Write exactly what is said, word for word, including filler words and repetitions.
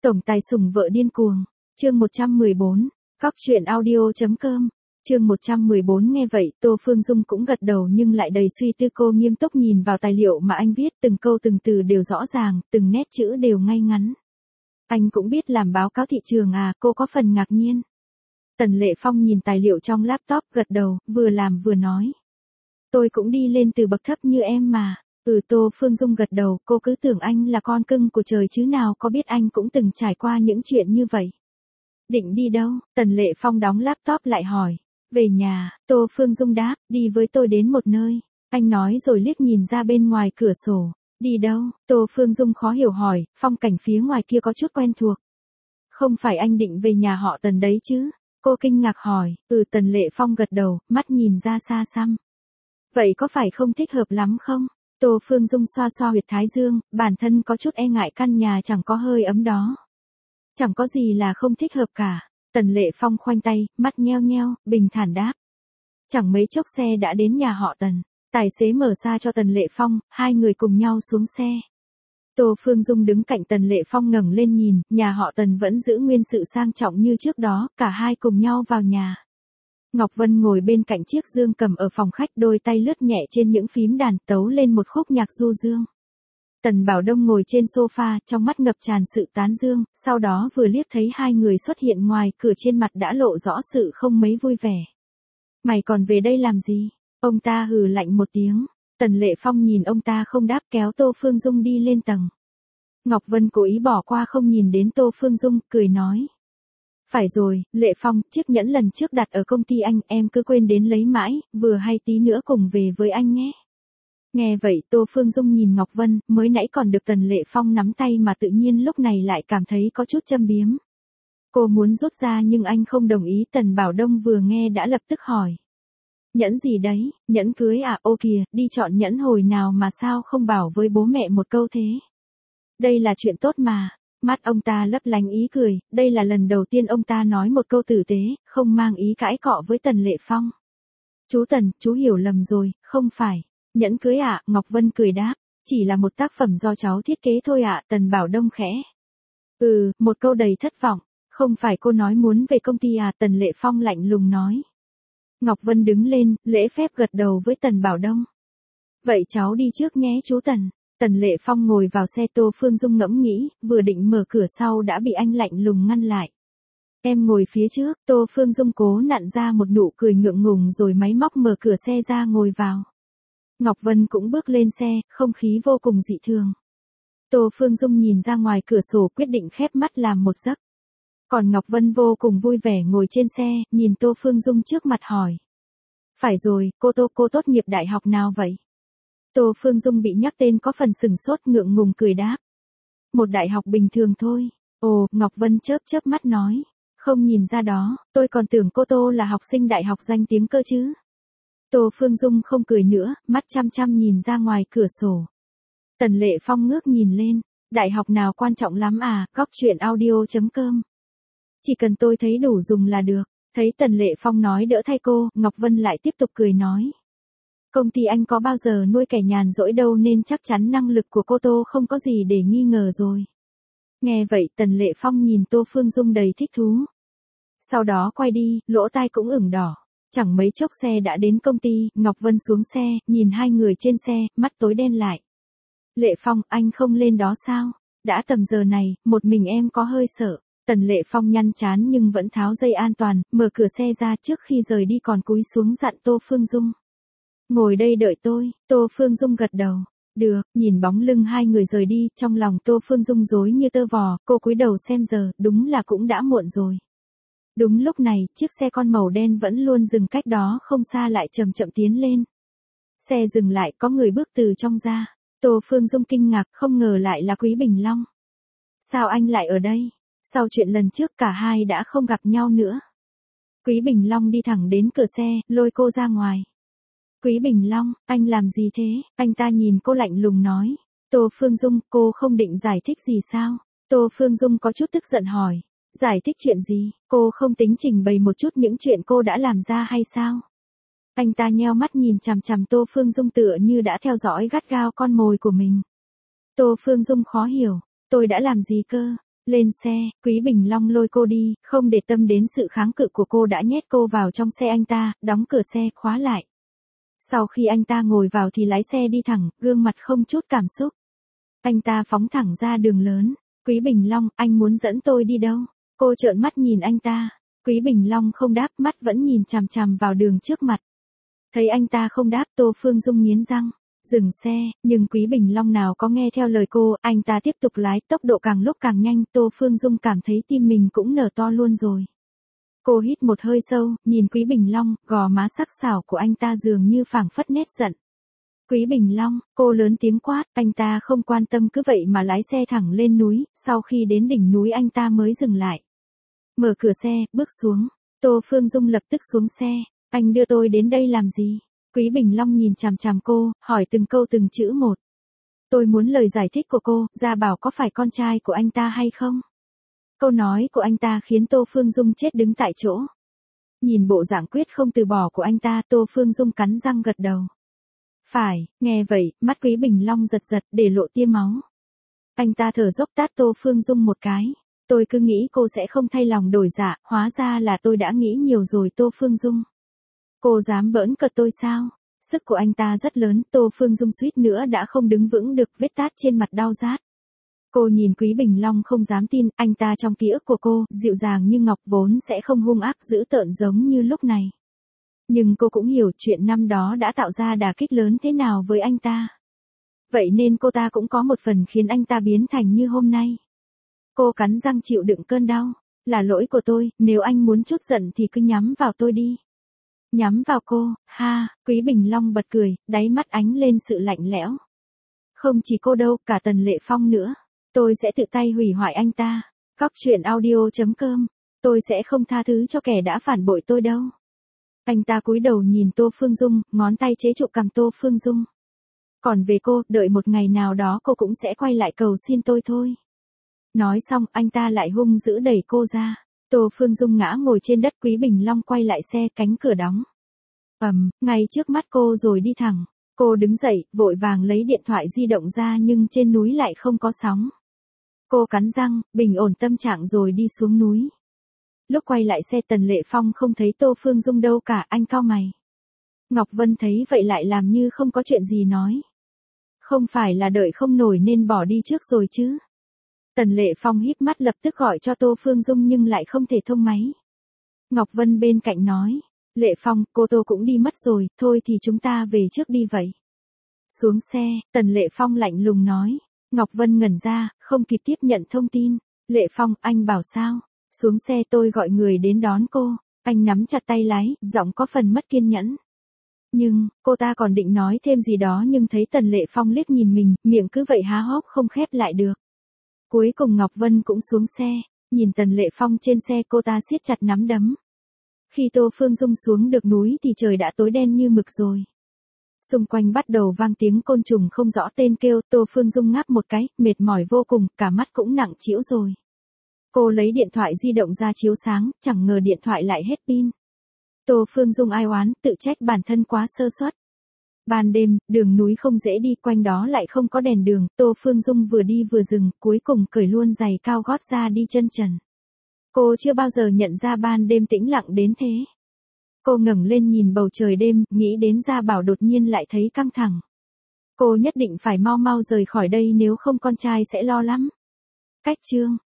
Tổng tài sủng vợ điên cuồng. Chương một trăm mười bốn. Cóc truyện audio chấm com. Chương một trăm mười bốn. Nghe vậy, Tô Phương Dung cũng gật đầu nhưng lại đầy suy tư. Cô nghiêm túc nhìn vào tài liệu mà anh viết, từng câu từng từ đều rõ ràng, từng nét chữ đều ngay ngắn. Anh cũng biết làm báo cáo thị trường à? Cô có phần ngạc nhiên. Tần Lệ Phong nhìn tài liệu trong laptop, gật đầu, vừa làm vừa nói. Tôi cũng đi lên từ bậc thấp như em mà. Ừ, Tô Phương Dung gật đầu, cô cứ tưởng anh là con cưng của trời chứ nào có biết anh cũng từng trải qua những chuyện như vậy. Định đi đâu? Tần Lệ Phong đóng laptop lại hỏi. Về nhà, Tô Phương Dung đáp, đi với tôi đến một nơi. Anh nói rồi liếc nhìn ra bên ngoài cửa sổ. Đi đâu? Tô Phương Dung khó hiểu hỏi, phong cảnh phía ngoài kia có chút quen thuộc. Không phải anh định về nhà họ Tần đấy chứ? Cô kinh ngạc hỏi. Ừ, Tần Lệ Phong gật đầu, mắt nhìn ra xa xăm. Vậy có phải không thích hợp lắm không? Tô Phương Dung xoa xoa huyệt thái dương, bản thân có chút e ngại căn nhà chẳng có hơi ấm đó. Chẳng có gì là không thích hợp cả. Tần Lệ Phong khoanh tay, mắt nheo nheo, bình thản đáp. Chẳng mấy chốc xe đã đến nhà họ Tần. Tài xế mở xa cho Tần Lệ Phong, hai người cùng nhau xuống xe. Tô Phương Dung đứng cạnh Tần Lệ Phong ngẩng lên nhìn, nhà họ Tần vẫn giữ nguyên sự sang trọng như trước đó, cả hai cùng nhau vào nhà. Ngọc Vân ngồi bên cạnh chiếc dương cầm ở phòng khách, đôi tay lướt nhẹ trên những phím đàn, tấu lên một khúc nhạc du dương. Tần Bảo Đông ngồi trên sofa, trong mắt ngập tràn sự tán dương, sau đó vừa liếc thấy hai người xuất hiện ngoài cửa, trên mặt đã lộ rõ sự không mấy vui vẻ. Mày còn về đây làm gì? Ông ta hừ lạnh một tiếng. Tần Lệ Phong nhìn ông ta không đáp, kéo Tô Phương Dung đi lên tầng. Ngọc Vân cố ý bỏ qua không nhìn đến Tô Phương Dung, cười nói. Phải rồi, Lệ Phong, chiếc nhẫn lần trước đặt ở công ty anh, em cứ quên đến lấy mãi, vừa hay tí nữa cùng về với anh nhé. Nghe vậy, Tô Phương Dung nhìn Ngọc Vân, mới nãy còn được Tần Lệ Phong nắm tay mà tự nhiên lúc này lại cảm thấy có chút châm biếm. Cô muốn rút ra nhưng anh không đồng ý. Tần Bảo Đông vừa nghe đã lập tức hỏi. Nhẫn gì đấy? Nhẫn cưới à? Ô kìa, đi chọn nhẫn hồi nào mà sao không bảo với bố mẹ một câu thế? Đây là chuyện tốt mà. Mắt ông ta lấp lánh ý cười, đây là lần đầu tiên ông ta nói một câu tử tế, không mang ý cãi cọ với Tần Lệ Phong. Chú Tần, chú hiểu lầm rồi, không phải. Nhẫn cưới ạ? À? Ngọc Vân cười đáp, chỉ là một tác phẩm do cháu thiết kế thôi ạ. À? Tần Bảo Đông khẽ. Ừ, một câu đầy thất vọng, không phải cô nói muốn về công ty à? Tần Lệ Phong lạnh lùng nói. Ngọc Vân đứng lên, lễ phép gật đầu với Tần Bảo Đông. Vậy cháu đi trước nhé chú Tần. Tần Lệ Phong ngồi vào xe. Tô Phương Dung ngẫm nghĩ, vừa định mở cửa sau đã bị anh lạnh lùng ngăn lại. Em ngồi phía trước. Tô Phương Dung cố nặn ra một nụ cười ngượng ngùng rồi máy móc mở cửa xe ra ngồi vào. Ngọc Vân cũng bước lên xe, không khí vô cùng dị thường. Tô Phương Dung nhìn ra ngoài cửa sổ, quyết định khép mắt làm một giấc. Còn Ngọc Vân vô cùng vui vẻ ngồi trên xe, nhìn Tô Phương Dung trước mặt hỏi. Phải rồi, cô Tô, cô tốt nghiệp đại học nào vậy? Tô Phương Dung bị nhắc tên có phần sừng sốt, ngượng ngùng cười đáp. Một đại học bình thường thôi. Ồ, Ngọc Vân chớp chớp mắt nói. Không nhìn ra đó, tôi còn tưởng cô Tô là học sinh đại học danh tiếng cơ chứ. Tô Phương Dung không cười nữa, mắt chăm chăm nhìn ra ngoài cửa sổ. Tần Lệ Phong ngước nhìn lên. Đại học nào quan trọng lắm à? Cóc truyện audio chấm com. Chỉ cần tôi thấy đủ dùng là được. Thấy Tần Lệ Phong nói đỡ thay cô, Ngọc Vân lại tiếp tục cười nói. Công ty anh có bao giờ nuôi kẻ nhàn rỗi đâu nên chắc chắn năng lực của cô Tô không có gì để nghi ngờ rồi. Nghe vậy Tần Lệ Phong nhìn Tô Phương Dung đầy thích thú. Sau đó quay đi, lỗ tai cũng ửng đỏ. Chẳng mấy chốc xe đã đến công ty. Ngọc Vân xuống xe, nhìn hai người trên xe, mắt tối đen lại. Lệ Phong, anh không lên đó sao? Đã tầm giờ này, một mình em có hơi sợ. Tần Lệ Phong nhăn trán nhưng vẫn tháo dây an toàn, mở cửa xe ra. Trước khi rời đi còn cúi xuống dặn Tô Phương Dung. Ngồi đây đợi tôi. Tô Phương Dung gật đầu. Được. Nhìn bóng lưng hai người rời đi, trong lòng Tô Phương Dung rối như tơ vò, cô cúi đầu xem giờ, đúng là cũng đã muộn rồi. Đúng lúc này, chiếc xe con màu đen vẫn luôn dừng cách đó không xa lại chậm chậm tiến lên. Xe dừng lại, có người bước từ trong ra. Tô Phương Dung kinh ngạc, không ngờ lại là Quý Bình Long. Sao anh lại ở đây? Sau chuyện lần trước cả hai đã không gặp nhau nữa. Quý Bình Long đi thẳng đến cửa xe, lôi cô ra ngoài. Quý Bình Long, anh làm gì thế? Anh ta nhìn cô lạnh lùng nói. Tô Phương Dung, cô không định giải thích gì sao? Tô Phương Dung có chút tức giận hỏi. Giải thích chuyện gì? Cô không tính trình bày một chút những chuyện cô đã làm ra hay sao? Anh ta nheo mắt nhìn chằm chằm Tô Phương Dung tựa như đã theo dõi gắt gao con mồi của mình. Tô Phương Dung khó hiểu. Tôi đã làm gì cơ? Lên xe, Quý Bình Long lôi cô đi, không để tâm đến sự kháng cự của cô đã nhét cô vào trong xe anh ta, đóng cửa xe, khóa lại. Sau khi anh ta ngồi vào thì lái xe đi thẳng, gương mặt không chút cảm xúc. Anh ta phóng thẳng ra đường lớn. Quý Bình Long, anh muốn dẫn tôi đi đâu? Cô trợn mắt nhìn anh ta. Quý Bình Long không đáp, mắt vẫn nhìn chằm chằm vào đường trước mặt. Thấy anh ta không đáp, Tô Phương Dung nghiến răng. Dừng xe, nhưng Quý Bình Long nào có nghe theo lời cô, anh ta tiếp tục lái, tốc độ càng lúc càng nhanh, Tô Phương Dung cảm thấy tim mình cũng nở to luôn rồi. Cô hít một hơi sâu, nhìn Quý Bình Long, gò má sắc sảo của anh ta dường như phảng phất nét giận. Quý Bình Long, cô lớn tiếng quát, anh ta không quan tâm cứ vậy mà lái xe thẳng lên núi, sau khi đến đỉnh núi anh ta mới dừng lại. Mở cửa xe, bước xuống, Tô Phương Dung lập tức xuống xe, anh đưa tôi đến đây làm gì? Quý Bình Long nhìn chằm chằm cô, hỏi từng câu từng chữ một. Tôi muốn lời giải thích của cô, Gia Bảo có phải con trai của anh ta hay không? Câu nói của anh ta khiến Tô Phương Dung chết đứng tại chỗ. Nhìn bộ dạng quyết không từ bỏ của anh ta, Tô Phương Dung cắn răng gật đầu. Phải, nghe vậy, mắt Quý Bình Long giật giật, để lộ tia máu. Anh ta thở dốc tát Tô Phương Dung một cái. Tôi cứ nghĩ cô sẽ không thay lòng đổi dạ, hóa ra là tôi đã nghĩ nhiều rồi Tô Phương Dung. Cô dám bỡn cợt tôi sao? Sức của anh ta rất lớn, Tô Phương Dung suýt nữa đã không đứng vững được, vết tát trên mặt đau rát. Cô nhìn Quý Bình Long không dám tin, anh ta trong ký ức của cô, dịu dàng như ngọc vốn sẽ không hung ác dữ tợn giống như lúc này. Nhưng cô cũng hiểu chuyện năm đó đã tạo ra đả kích lớn thế nào với anh ta. Vậy nên cô ta cũng có một phần khiến anh ta biến thành như hôm nay. Cô cắn răng chịu đựng cơn đau. Là lỗi của tôi, nếu anh muốn chút giận thì cứ nhắm vào tôi đi. Nhắm vào cô, ha, Quý Bình Long bật cười, đáy mắt ánh lên sự lạnh lẽo. Không chỉ cô đâu, cả Tần Lệ Phong nữa. Tôi sẽ tự tay hủy hoại anh ta. Cóc truyện audio chấm com. Tôi sẽ không tha thứ cho kẻ đã phản bội tôi đâu. Anh ta cúi đầu nhìn Tô Phương Dung, ngón tay chế trụ cằm Tô Phương Dung. Còn về cô, đợi một ngày nào đó cô cũng sẽ quay lại cầu xin tôi thôi. Nói xong, anh ta lại hung dữ đẩy cô ra. Tô Phương Dung ngã ngồi trên đất, Quý Bình Long quay lại xe, cánh cửa đóng. Ầm, ngay trước mắt cô rồi đi thẳng. Cô đứng dậy, vội vàng lấy điện thoại di động ra nhưng trên núi lại không có sóng. Cô cắn răng, bình ổn tâm trạng rồi đi xuống núi. Lúc quay lại xe Tần Lệ Phong không thấy Tô Phương Dung đâu cả, anh cau mày. Ngọc Vân thấy vậy lại làm như không có chuyện gì nói. Không phải là đợi không nổi nên bỏ đi trước rồi chứ. Tần Lệ Phong híp mắt lập tức gọi cho Tô Phương Dung nhưng lại không thể thông máy. Ngọc Vân bên cạnh nói, Lệ Phong, cô Tô cũng đi mất rồi, thôi thì chúng ta về trước đi vậy. Xuống xe, Tần Lệ Phong lạnh lùng nói. Ngọc Vân ngẩn ra, không kịp tiếp nhận thông tin. Lệ Phong, anh bảo sao? Xuống xe tôi gọi người đến đón cô. Anh nắm chặt tay lái, giọng có phần mất kiên nhẫn. Nhưng, cô ta còn định nói thêm gì đó nhưng thấy Tần Lệ Phong liếc nhìn mình, miệng cứ vậy há hốc không khép lại được. Cuối cùng Ngọc Vân cũng xuống xe, nhìn Tần Lệ Phong trên xe cô ta siết chặt nắm đấm. Khi Tô Phương Dung xuống được núi thì trời đã tối đen như mực rồi. Xung quanh bắt đầu vang tiếng côn trùng không rõ tên kêu, Tô Phương Dung ngáp một cái, mệt mỏi vô cùng, cả mắt cũng nặng trĩu rồi. Cô lấy điện thoại di động ra chiếu sáng, chẳng ngờ điện thoại lại hết pin. Tô Phương Dung ai oán, tự trách bản thân quá sơ suất. Ban đêm, đường núi không dễ đi, quanh đó lại không có đèn đường, Tô Phương Dung vừa đi vừa dừng, cuối cùng cởi luôn giày cao gót ra đi chân trần. Cô chưa bao giờ nhận ra ban đêm tĩnh lặng đến thế. Cô ngẩng lên nhìn bầu trời đêm, nghĩ đến Gia Bảo đột nhiên lại thấy căng thẳng. Cô nhất định phải mau mau rời khỏi đây nếu không con trai sẽ lo lắm. Cách chương